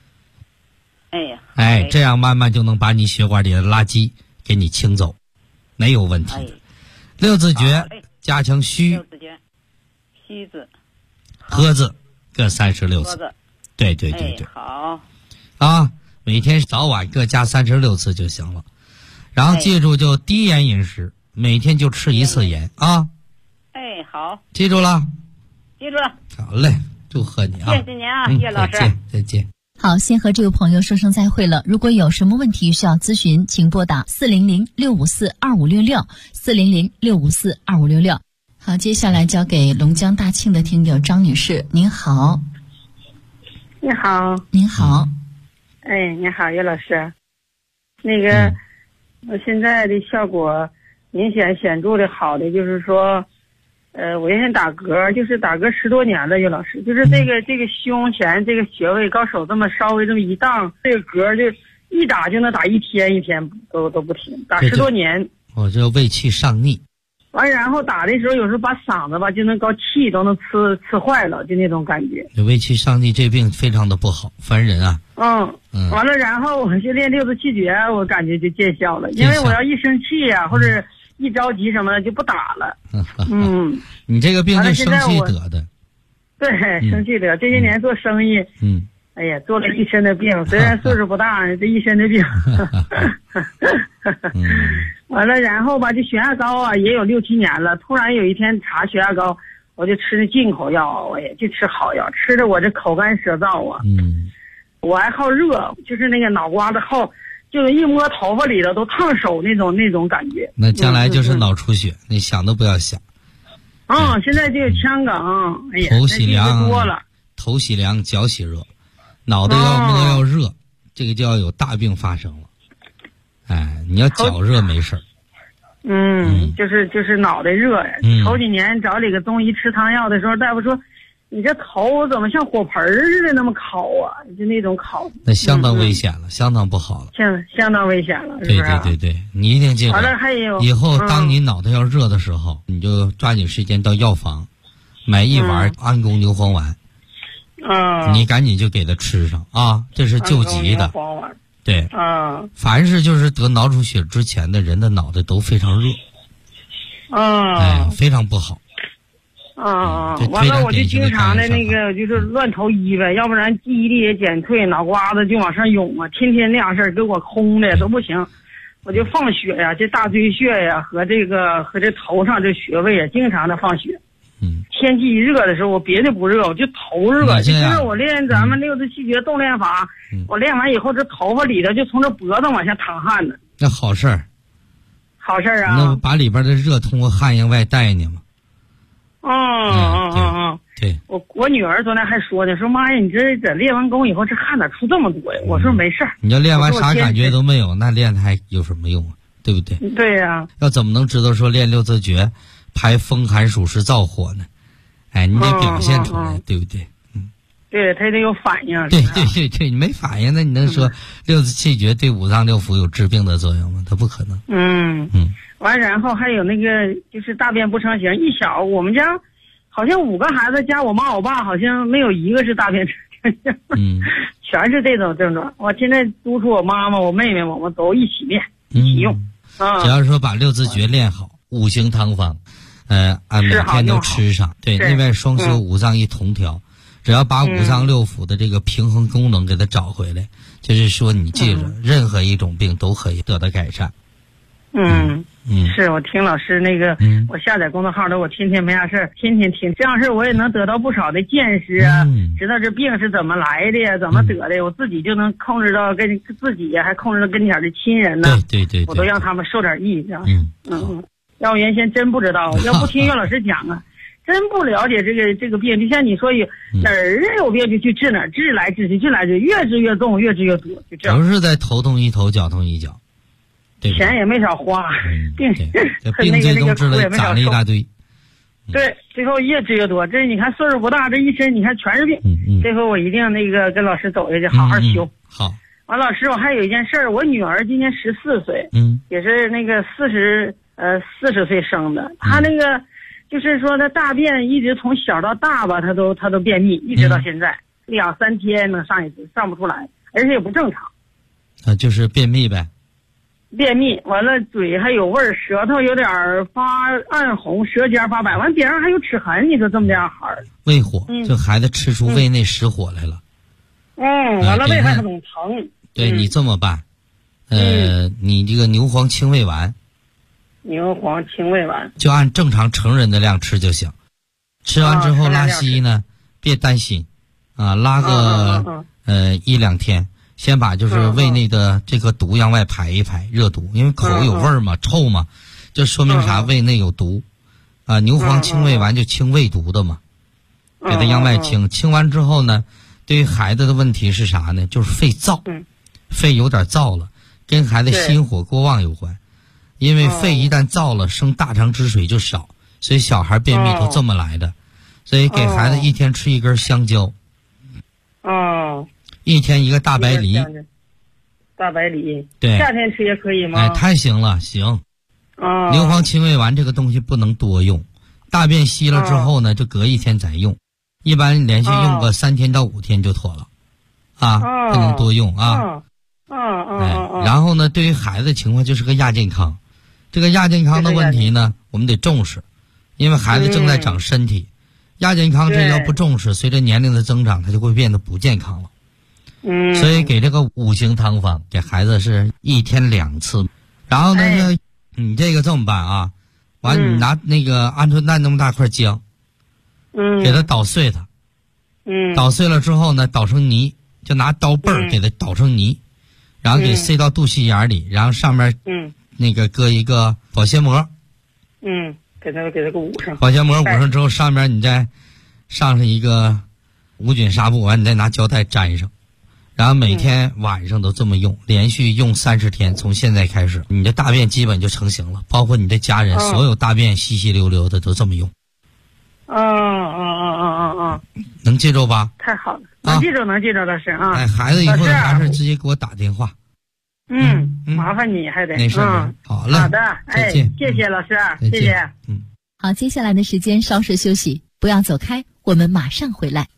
这样慢慢就能把你血管里的垃圾给你清走，没有问题的。六字诀加强虚。 六字诀，虚字， 喝字各36次。对。 好。 每天早晚各加36次就行了。然后记住，就低盐饮食，每天就吃1次盐啊。 好。 记住了。 记住了。 好嘞，祝贺你啊！ 谢谢您啊，叶老师。 再见。 好，先和这位朋友说声再会了。如果有什么问题需要咨询，请拨打400-654-2566，400-654-2566。好，接下来交给龙江大庆的听友张女士，您好。 你好。 您好。 你好，叶老师。那个，我现在的效果明显显著的好的就是说，我原先打嗝，就是打嗝10多年了，叶老师，就是这个胸前这个穴位，高手这么稍微这么一荡，这个嗝就一打就能打一天都不停，打10多年。 我这胃气上逆。 完，然后打的时候有时候把嗓子吧就能高气都能吃坏了，就那种感觉。 胃气上逆这病非常的不好，烦人啊。 完了，然后我就练6字气诀，我感觉就见效了，因为我要一生气呀，或者一着急什么的就不打了。 你这个病就生气得的。 对，生气得。这些年做生意，做了一身的病，虽然岁数不大，这一身的病。完了，然后吧，这血压高啊，也有6、7年了。突然有一天查血压高，我就吃那进口药，我也就吃好药，吃的我这口干舌燥啊。我还好热，就是那个脑瓜子好，就是一摸头发里头都烫手那种感觉。 那将来就是脑出血，你想都不要想。 现在就有腔梗， 头洗凉多了， 头洗凉，脚洗热，脑袋要热，这个就要有大病发生了。你要脚热没事儿。 就是脑袋热呀。头几年找几个中医吃汤药的时候，大夫说你这头怎么像火盆似的那么烤啊，就那种烤。 那相当危险了，相当不好了。 相当危险了，是不是？ 对，你一定记住。 完了，还有以后当你脑袋要热的时候，你就抓紧时间到药房买1丸安宫牛黄丸。你赶紧就给他吃上啊，这是救急的。对，凡是就是得脑出血之前的人的脑袋都非常热，非常不好。 完了我就经常的那个就是乱投医呗，要不然记忆力也减退，脑瓜子就往上涌啊，天天那样事儿给我空的都不行，我就放血呀，这大椎穴呀和这头上这穴位啊，经常的放血。天气一热的时候，我别的不热，我就头热。就是我练咱们6字气诀动练法，我练完以后，这头发里头就从这脖子往下淌汗呢。 那好事儿。 好事儿啊！ 那把里边的热通过汗液外带呢嘛。对。 我女儿昨天还说呢，说妈呀，你这练完功以后，这汗咋出这么多呀？我说没事儿。 你要练完啥感觉都没有，那练还有什么用啊？对不对？ 对呀。 要怎么能知道说练6字诀排风寒暑湿燥火呢？你得表现出来，对不对？ 对，他得有反应。 对，你没反应，那你能说6字气诀对5脏6腑有治病的作用吗？它不可能。 完，然后还有那个就是大便不成形，我们家好像5个孩子加我妈我爸，好像没有一个是大便成形。全是这种症状。我现在督促我妈妈、我妹妹，我们都一起练，一起用。 只要说把6字诀练好，5行汤方。每天都吃上，对，内外双修，5脏一同调，只要把5脏6腑的这个平衡功能给它找回来，就是说你记着，任何一种病都可以得到改善。 是我听老师那个，我下载公众号的，我天天没啥事儿，天天听这样事儿，我也能得到不少的见识啊，知道这病是怎么来的呀，怎么得的，我自己就能控制到跟自己，还控制到跟前的亲人呢。 对， 我都让他们受点益，这样。要我原先真不知道，要不听岳老师讲啊，真不了解这个病。就像你说哪儿有病就去治哪儿，治来治去，越治越重，越治越多，就这样。 都是在头痛一头，脚痛一脚，对， 钱也没少花，病最终治了攒了一大堆。 对，最后越治越多。这你看岁数不大，这一身你看全是病。这回我一定跟老师走下去，好好修。 好。 完，老师，我还有一件事儿，我女儿今年14岁，也是那个40岁生的。她那个就是说，她大便一直从小到大吧，她都便秘，一直到现在2、3天能上一次，上不出来，而且也不正常。 就是便秘呗。 便秘完了，嘴还有味儿，舌头有点发暗红，舌尖发白，完脸上还有齿痕。你说这么点孩儿， 胃火，这孩子吃出胃内实火来了。 完了胃还总疼。 对，你这么办，你这个牛黄清胃丸，就按正常成人的量吃就行。吃完之后拉稀呢，别担心，拉个1、2天。先把就是胃内的这个毒向外排一排，热毒，因为口有味儿嘛，臭嘛，就说明啥？胃内有毒，牛黄清胃丸就清胃毒的嘛，给它向外清。清完之后呢，对于孩子的问题是啥呢？就是肺燥，肺有点燥了，跟孩子心火过旺有关。因为肺一旦燥了，生大肠之水就少，所以小孩便秘都这么来的。所以给孩子一天吃1根香蕉。1天1个大白梨，对， 夏天吃也可以吗？ 太行了，行。牛黄清胃丸这个东西不能多用，大便稀了之后呢，就隔1天再用，一般连续用个3天到5天就妥了，不能多用啊。然后呢，对于孩子情况就是个亚健康，这个亚健康的问题呢，我们得重视，因为孩子正在长身体，亚健康这要不重视，随着年龄的增长，它就会变得不健康了。所以给这个5行汤方给孩子是1天2次，然后呢，你这个这么办啊？完，你拿那个鹌鹑蛋那么大块姜，给它捣碎它，捣碎了之后呢，捣成泥，就拿刀背儿给它捣成泥，然后给塞到肚脐眼里，然后上面那个搁一个保鲜膜， 给它个捂上， 保鲜膜捂上之后，上面你再上一个无菌纱布，完你再拿胶带粘上。然后每天晚上都这么用，连续用30天，从现在开始，你的大便基本就成型了，包括你的家人，所有大便稀稀溜溜的都这么用。能记住吧？ 太好了，能记住，老师啊。 孩子以后有啥事直接给我打电话。 麻烦你还得。 没事。好嘞。 好的， 再见。 谢谢老师，谢谢。 好，接下来的时间稍事休息，不要走开，我们马上回来。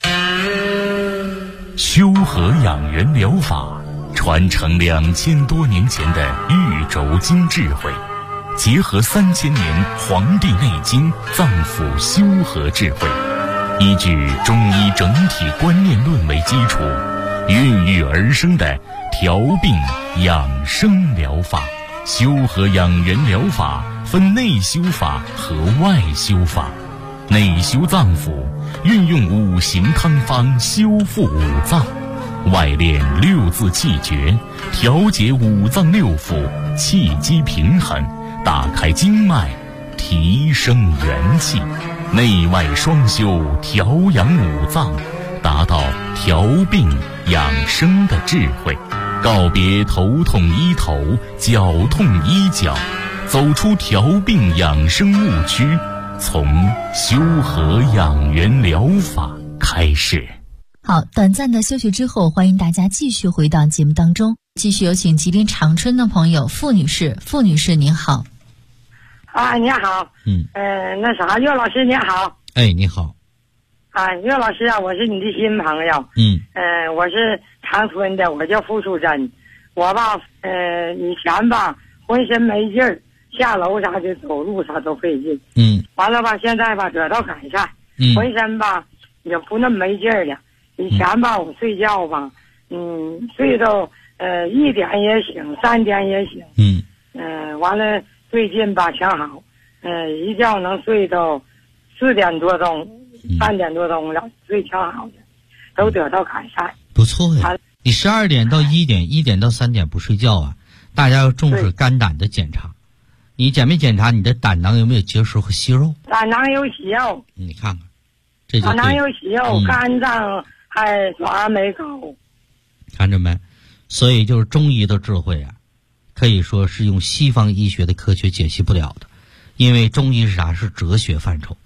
修和养元疗法传承2000多年前的玉轴经智慧，结合3000年《黄帝内经》脏腑修和智慧，依据中医整体观念论为基础，孕育而生的调病养生疗法。修和养元疗法分内修法和外修法。内修脏腑，运用5行汤方修复5脏；外练6字气诀，调节5脏6腑，气机平衡，打开经脉，提升元气。内外双修，调养5脏，达到调病养生的智慧。告别头痛医头，脚痛医脚，走出调病养生误区，从修和养元疗法开始。 好，短暂的休息之后，欢迎大家继续回到节目当中，继续有请吉林长春的朋友傅女士。傅女士您好。 你好。那啥，岳老师您好。 你好。 岳老师啊，我是你的新朋友。我是长春的，我叫傅淑珍。我吧，以前吧浑身没劲儿，下楼啥的走路啥都费劲。完了吧，现在吧得到改善，浑身吧也不那么没劲儿了。以前吧我睡觉吧，睡到1点也醒，3点也醒。完了最近吧挺好，一觉能睡到4点多钟、3点多钟了，睡挺好的，都得到改善。 不错呀。你12点到1点，1点到3点不睡觉啊？大家要重视肝胆的检查。你检没检查你的胆囊有没有结石和息肉？ 胆囊有息肉。 你看看，这就胆囊有息肉，肝脏还转氨酶高。 看着没？所以就是中医的智慧啊，可以说是用西方医学的科学解析不了的，因为中医是啥？是哲学范畴。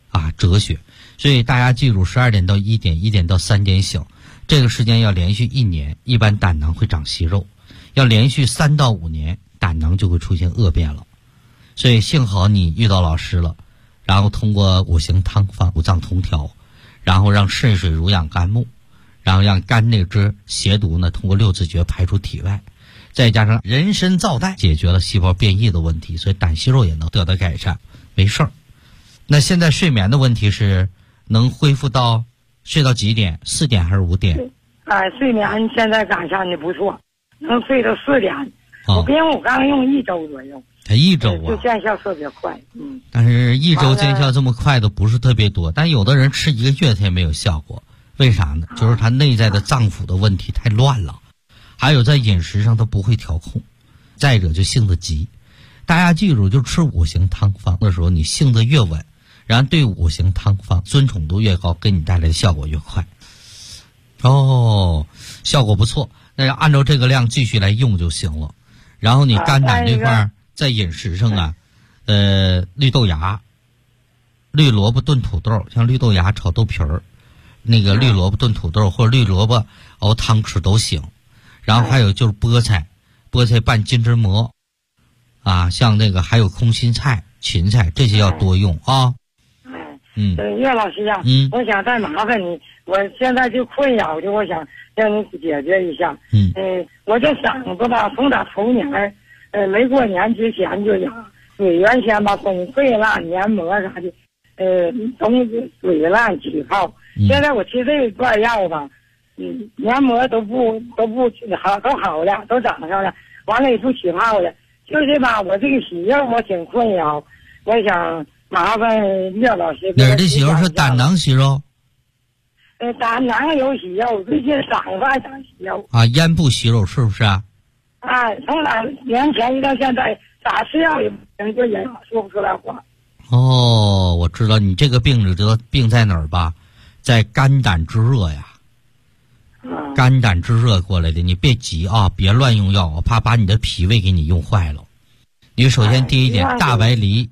折血。所以大家记住，12点到1点，1点到3点醒，这个时间要连续1年，一般胆囊会长息肉；要连续3到5年，胆囊就会出现恶变了。所以幸好你遇到老师了，然后通过5行汤方、五脏同调，然后让肾水濡养肝木，然后让肝那只邪毒呢通过6字诀排出体外，再加上人参皂苷解决了细胞变异的问题，所以胆息肉也能得到改善，没事儿。那现在睡眠的问题是能恢复到睡到几点？4点还是5点？ 睡眠现在改善的不错，能睡到4点。我刚用1周左右。 1周啊， 就见效特别快。 但是1周见效这么快的不是特别多，但有的人吃1个月他也没有效果，为啥呢？就是他内在的脏腑的问题太乱了，还有在饮食上他不会调控，再者就性子急。大家记住，就吃5行汤方的时候，你性子越稳，然后对5行汤方尊崇度越高，给你带来的效果越快。效果不错，那要按照这个量继续来用就行了。然后你肝胆这块在饮食上啊，绿豆芽、绿萝卜炖土豆，像绿豆芽炒豆皮儿，那个绿萝卜炖土豆或者绿萝卜熬汤吃都行。然后还有就是菠菜拌金针蘑像那个还有空心菜、芹菜这些要多用啊。 岳老师啊，我想再麻烦你，我现在就困扰的，我想让你解决一下。我这嗓子吧，从打头年没过年之前就痒，嘴原先吧总溃烂、黏膜啥的，总嘴烂起泡。现在我吃这一罐药吧，黏膜都好，都好了，都长上了，完了也不起泡了。就是吧，我这个洗药我挺困扰，我想麻烦岳老师。 哪儿的洗肉是胆囊息肉？ 胆囊有息肉，最近嗓子还长息肉。 咽部息肉是不是啊？ 从2年前一到现在，咋吃药也不行，就也说不出来话。 我知道你这个病在哪儿吧？在肝胆之热呀。肝胆之热过来的，你别急啊，别乱用药，我怕把你的脾胃给你用坏了。你首先第一点，大白梨、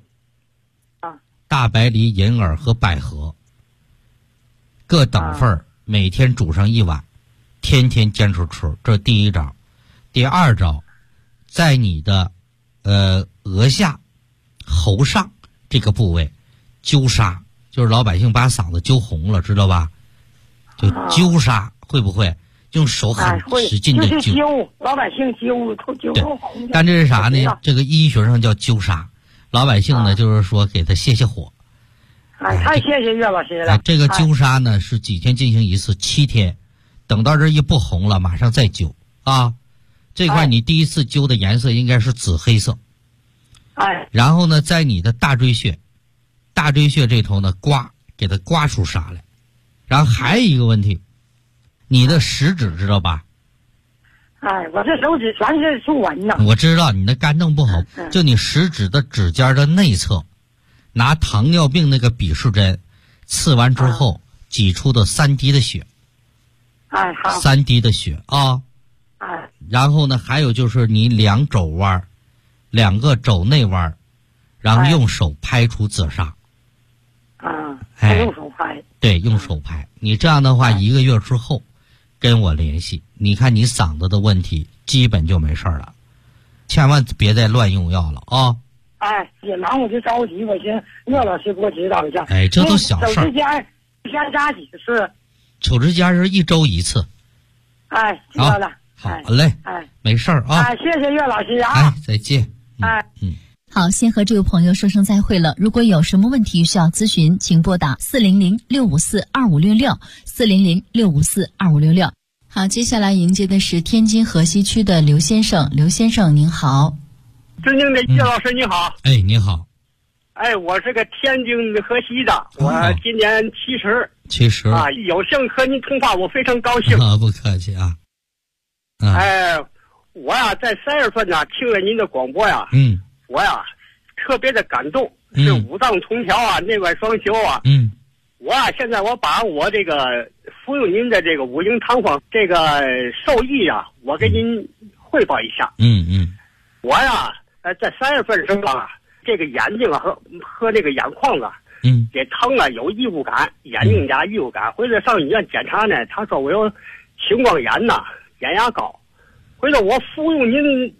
银耳和百合各等份每天煮上1碗，天天坚持吃，这是第一招。第二招，在你的额下、喉上这个部位灸痧，就是老百姓把嗓子灸红了，知道吧？就灸痧，会不会用手很使劲的灸？老百姓灸红。 但这是啥呢？这个医学上叫灸痧，老百姓呢就是说给他泄火。 太谢谢岳老师了。 这个灸痧呢是几天进行一次，7天，等到这一不红了，马上再灸啊。这块你第一次灸的颜色应该是紫黑色。然后呢，在你的大椎穴这头呢给它刮出痧来。然后还有一个问题，你的食指知道吧？ 我这手指全是竖纹呢。 我知道你的肝脏不好，就你食指的指尖的内侧，拿糖尿病那个笔试针刺完之后挤出的3滴的血。 好。 3滴的血啊。然后呢，还有就是你2肘弯，2个肘内弯，然后用手拍出紫砂。 用手拍。 对，用手拍。你这样的话，1个月之后跟我联系，你看你嗓子的问题基本就没事了，千万别再乱用药了啊！ 也忙我就着急，我寻思岳老师给我指导一下。 这都小事儿。 手指尖先扎几次？ 手指尖是1周1次。 知道了。 好嘞。没事儿啊。 谢谢岳老师啊。 再见。 好，先和这位朋友说声再会了。如果有什么问题需要咨询，请拨打400-654-2566，400-654-2566。好，接下来迎接的是天津河西区的刘先生。刘先生您好。 尊敬的岳老师你好。 你好。 我是个天津河西的，我今年70。有幸和您通话，我非常高兴。 不客气啊。 我在3月份呢听了您的广播呀。我特别的感动，是五脏同调内外双修我现在我把我这个服用您的这个5行汤方这个受益我跟您汇报一下。我在3月份时候这个眼睛和这个眼眶这疼了有异物感，眼睛加异物感。回来上医院检查呢，他说我有青光眼呐，眼压高。回来我服用您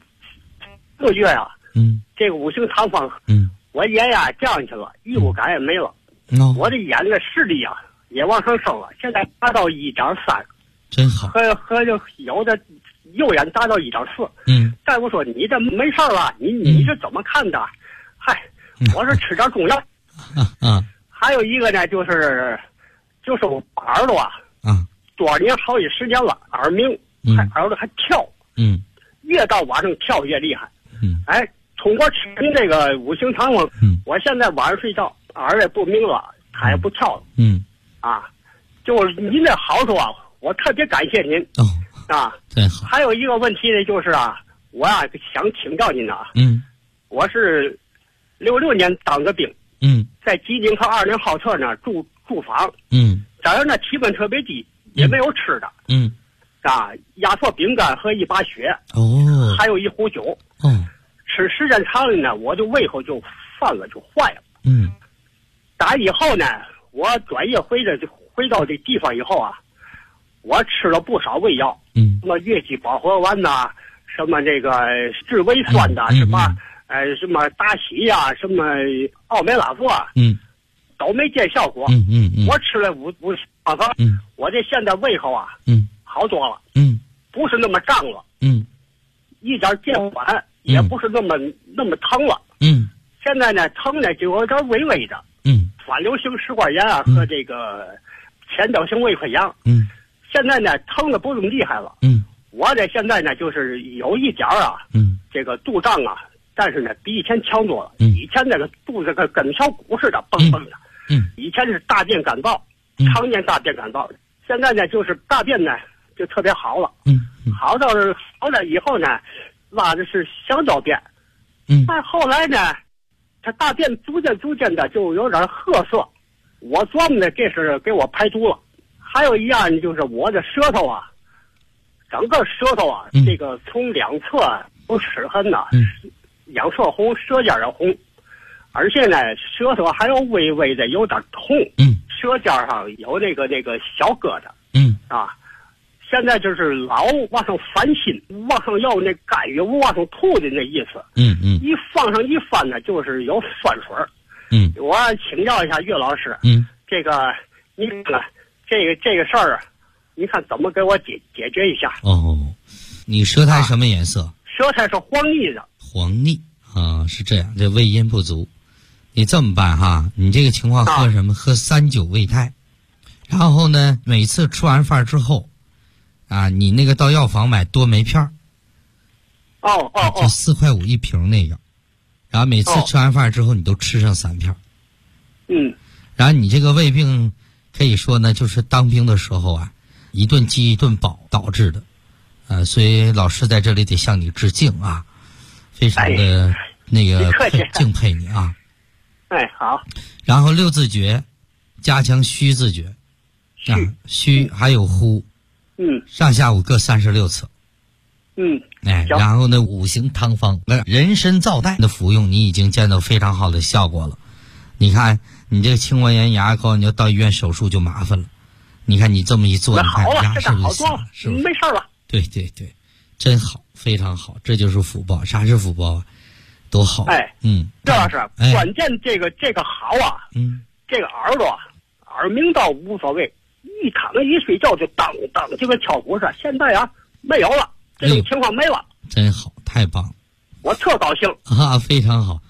4个月呀，这个5型糖方，我眼压降去了，异物感也没了，我的眼的视力啊也往上升了，现在达到1.3， 真好。 和有的右眼达到1.4。大夫说你这没事了，你是怎么看的？嗨，我是吃点中药。还有一个呢，就是我耳朵啊，多少年好几10年了，耳鸣，耳朵还跳，越到晚上跳越厉害。通过吃您这个5型糖方，我现在晚上睡觉耳也不鸣了，它也不跳了。就是您的好处啊，我特别感谢您。 真好。 还有一个问题呢，就是我想请教您我是66年当的兵，在吉林和20号侧呢住房，这儿呢体温特别低，也没有吃的，压缩饼干和一把血，还有一壶酒，吃时间长了呢，我就胃口就犯了，就坏了。打以后呢，我转业回到这地方以后我吃了不少胃药，什么越级保和丸呐，什么这个治胃酸的，什么达喜呀，什么奥美拉唑都没见效果。我吃了5方，我这现在胃口好多了，不是那么胀了，一点见缓，也不是那么疼了。现在呢疼呢就有点微微的，反流性食管炎和这个前导性胃溃疡。现在呢疼的不那么厉害了。我这现在呢就是有一点这个肚胀但是呢比以前强多了。以前那个肚子跟小鼓似的蹦蹦的。以前是大便干燥，常年大便干燥，现在呢就是大便呢就特别好了。好了以后呢拉的是小小便。但后来呢它大便逐渐的就有点褐色，我琢磨呢这是给我排毒了。还有一样就是我的舌头整个舌头这个从两侧有齿痕两侧红，舌尖也红，而且呢舌头还有微微的有点痛，舌尖上有那个小疙瘩。现在就是老往上翻心，往上要那干预往上吐的那意思。一放上一翻呢就是有酸水。我请教一下岳老师，这个你看这个事儿，你看怎么给我解决一下？ 你舌苔什么颜色？ 舌苔是黄腻的。 黄腻是这样，这胃阴不足。你这么办你这个情况喝什么？喝39胃泰。然后呢，每次吃完饭之后你那个到药房买多酶片就4块5一瓶那个，然后每次吃完饭之后你都吃上3片。然后你这个胃病可以说呢就是当兵的时候一顿饥一顿饱导致的。所以老师在这里得向你致敬非常的那个敬佩你好。 然后6字诀，加强虚字诀，虚还有呼，上下午各36次。然后呢5型汤方人参皂苷的服用，你已经见到非常好的效果了。你看你这个青光眼牙膏，你要到医院手术就麻烦了。你看你这么一做，你看牙是不是小了？是不是？ 没事了。 对，真好，非常好，这就是福报。啥是福报多好。 这老师，关键这个好这个耳朵耳鸣倒无所谓，一躺着一睡觉就当当就跟敲鼓似的。现在没有了，这种情况没了。 真好，太棒了， 我特高兴非常好。